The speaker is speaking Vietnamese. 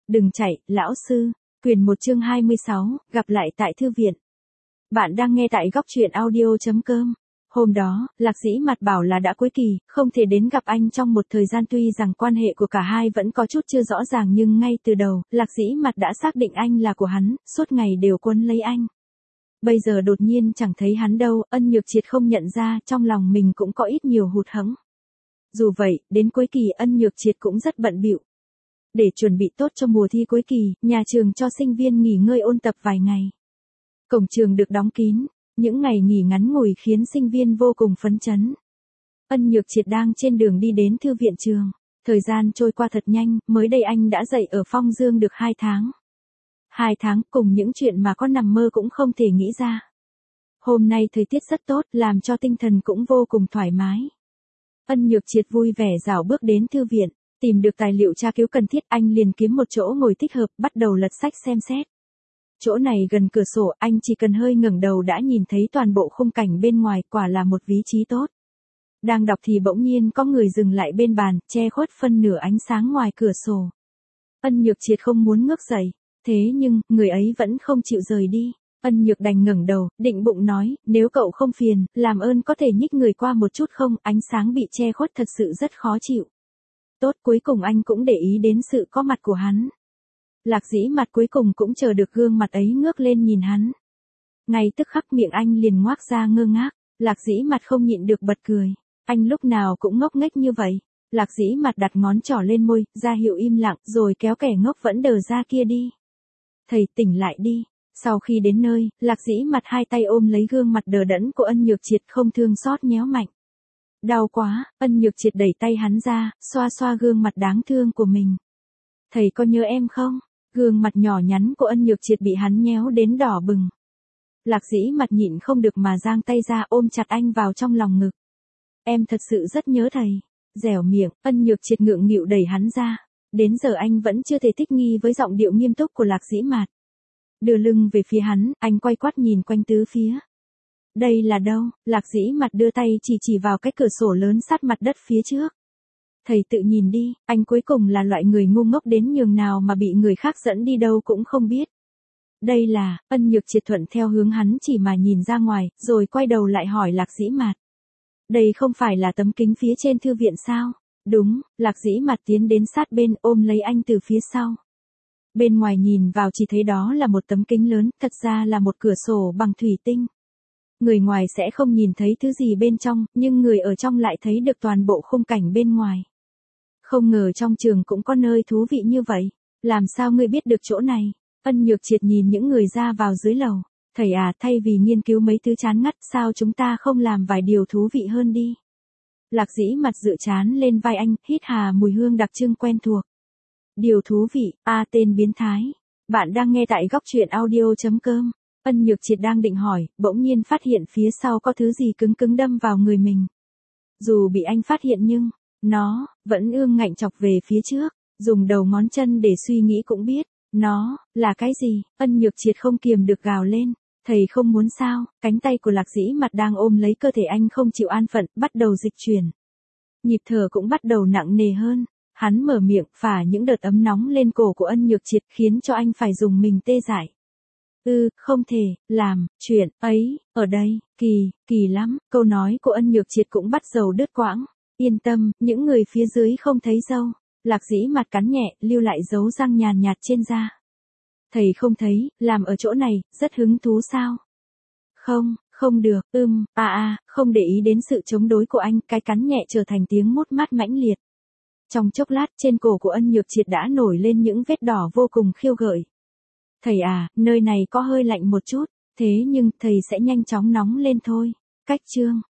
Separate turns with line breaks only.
Đừng chạy, lão sư. Quyền 1 chương 26, gặp lại tại thư viện. Bạn đang nghe tại góc truyện audio.com. Hôm đó, Lạc Dĩ Mặt bảo là đã cuối kỳ, không thể đến gặp anh trong một thời gian, tuy rằng quan hệ của cả hai vẫn có chút chưa rõ ràng, nhưng ngay từ đầu, Lạc Dĩ Mặt đã xác định anh là của hắn, suốt ngày đều quấn lấy anh. Bây giờ đột nhiên chẳng thấy hắn đâu, Ân Nhược Triệt không nhận ra, trong lòng mình cũng có ít nhiều hụt hẫng. Dù vậy, đến cuối kỳ Ân Nhược Triệt cũng rất bận bịu. Để chuẩn bị tốt cho mùa thi cuối kỳ, nhà trường cho sinh viên nghỉ ngơi ôn tập vài ngày. Cổng trường được đóng kín, những ngày nghỉ ngắn ngủi khiến sinh viên vô cùng phấn chấn. Ân Nhược Triệt đang trên đường đi đến thư viện trường. Thời gian trôi qua thật nhanh, mới đây anh đã dạy ở Phong Dương được 2 tháng. 2 tháng cùng những chuyện mà có nằm mơ cũng không thể nghĩ ra. Hôm nay thời tiết rất tốt, làm cho tinh thần cũng vô cùng thoải mái. Ân Nhược Triệt vui vẻ rảo bước đến thư viện. Tìm được tài liệu tra cứu cần thiết, anh liền kiếm một chỗ ngồi thích hợp, bắt đầu lật sách xem xét. Chỗ này gần cửa sổ, anh chỉ cần hơi ngẩng đầu đã nhìn thấy toàn bộ khung cảnh bên ngoài, quả là một vị trí tốt. Đang đọc thì bỗng nhiên có người dừng lại bên bàn, che khuất phân nửa ánh sáng ngoài cửa sổ. Ân Nhược Triệt không muốn ngước dậy, thế nhưng, người ấy vẫn không chịu rời đi. Ân Nhược đành ngẩng đầu, định bụng nói, nếu cậu không phiền, làm ơn có thể nhích người qua một chút không, ánh sáng bị che khuất thật sự rất khó chịu. Tốt, cuối cùng anh cũng để ý đến sự có mặt của hắn. Lạc Dĩ Mặt cuối cùng cũng chờ được gương mặt ấy ngước lên nhìn hắn. Ngay tức khắc miệng anh liền ngoác ra ngơ ngác, Lạc Dĩ Mặt không nhịn được bật cười. Anh lúc nào cũng ngốc nghếch như vậy. Lạc Dĩ Mặt đặt ngón trỏ lên môi, ra hiệu im lặng, rồi kéo kẻ ngốc vẫn đờ ra kia đi. Thầy tỉnh lại đi. Sau khi đến nơi, Lạc Dĩ Mặt hai tay ôm lấy gương mặt đờ đẫn của Ân Nhược Triệt, không thương xót nhéo mạnh. Đau quá, Ân Nhược Triệt đẩy tay hắn ra, xoa xoa gương mặt đáng thương của mình. Thầy có nhớ em không? Gương mặt nhỏ nhắn của Ân Nhược Triệt bị hắn nhéo đến đỏ bừng. Lạc Dĩ Mặt nhịn không được mà giang tay ra ôm chặt anh vào trong lòng ngực. Em thật sự rất nhớ thầy. Dẻo miệng, Ân Nhược Triệt ngượng nghịu đẩy hắn ra. Đến giờ anh vẫn chưa thể thích nghi với giọng điệu nghiêm túc của Lạc Dĩ Mặt. Đưa lưng về phía hắn, anh quay quắt nhìn quanh tứ phía. Đây là đâu? Lạc Dĩ Mặt đưa tay chỉ vào cái cửa sổ lớn sát mặt đất phía trước. Thầy tự nhìn đi, anh cuối cùng là loại người ngu ngốc đến nhường nào mà bị người khác dẫn đi đâu cũng không biết. Đây là, Ân Nhược Triệt thuận theo hướng hắn chỉ mà nhìn ra ngoài, rồi quay đầu lại hỏi Lạc Dĩ Mặt. Đây không phải là tấm kính phía trên thư viện sao? Đúng, Lạc Dĩ Mặt tiến đến sát bên ôm lấy anh từ phía sau. Bên ngoài nhìn vào chỉ thấy đó là một tấm kính lớn, thật ra là một cửa sổ bằng thủy tinh. Người ngoài sẽ không nhìn thấy thứ gì bên trong, nhưng người ở trong lại thấy được toàn bộ khung cảnh bên ngoài. Không ngờ trong trường cũng có nơi thú vị như vậy. Làm sao ngươi biết được chỗ này? Ân Nhược Triệt nhìn những người ra vào dưới lầu. Thầy à, thay vì nghiên cứu mấy thứ chán ngắt, sao chúng ta không làm vài điều thú vị hơn đi? Lạc Dĩ Mặt dựa trán lên vai anh, hít hà mùi hương đặc trưng quen thuộc. Điều thú vị, tên biến thái. Bạn đang nghe tại góc truyện audio.com. Ân Nhược Triệt đang định hỏi, bỗng nhiên phát hiện phía sau có thứ gì cứng cứng đâm vào người mình. Dù bị anh phát hiện nhưng, nó, vẫn ương ngạnh chọc về phía trước, dùng đầu ngón chân để suy nghĩ cũng biết, nó, là cái gì, Ân Nhược Triệt không kiềm được gào lên, thầy không muốn sao, cánh tay của Lạc Dĩ Mặt đang ôm lấy cơ thể anh không chịu an phận, bắt đầu dịch chuyển. Nhịp thở cũng bắt đầu nặng nề hơn, hắn mở miệng, phả những đợt ấm nóng lên cổ của Ân Nhược Triệt khiến cho anh phải dùng mình tê dại. Không thể, làm, chuyện, ấy, ở đây, kỳ lắm, câu nói của Ân Nhược Triệt cũng bắt đầu đứt quãng. Yên tâm, những người phía dưới không thấy dâu. Lạc Dĩ Mặt cắn nhẹ, lưu lại dấu răng nhàn nhạt trên da. Thầy không thấy, làm ở chỗ này, rất hứng thú sao? Không được, không để ý đến sự chống đối của anh, cái cắn nhẹ trở thành tiếng mút mát mãnh liệt. Trong chốc lát, trên cổ của Ân Nhược Triệt đã nổi lên những vết đỏ vô cùng khiêu gợi. Thầy à, nơi này có hơi lạnh một chút, thế nhưng, thầy sẽ nhanh chóng nóng lên thôi. Cách chương.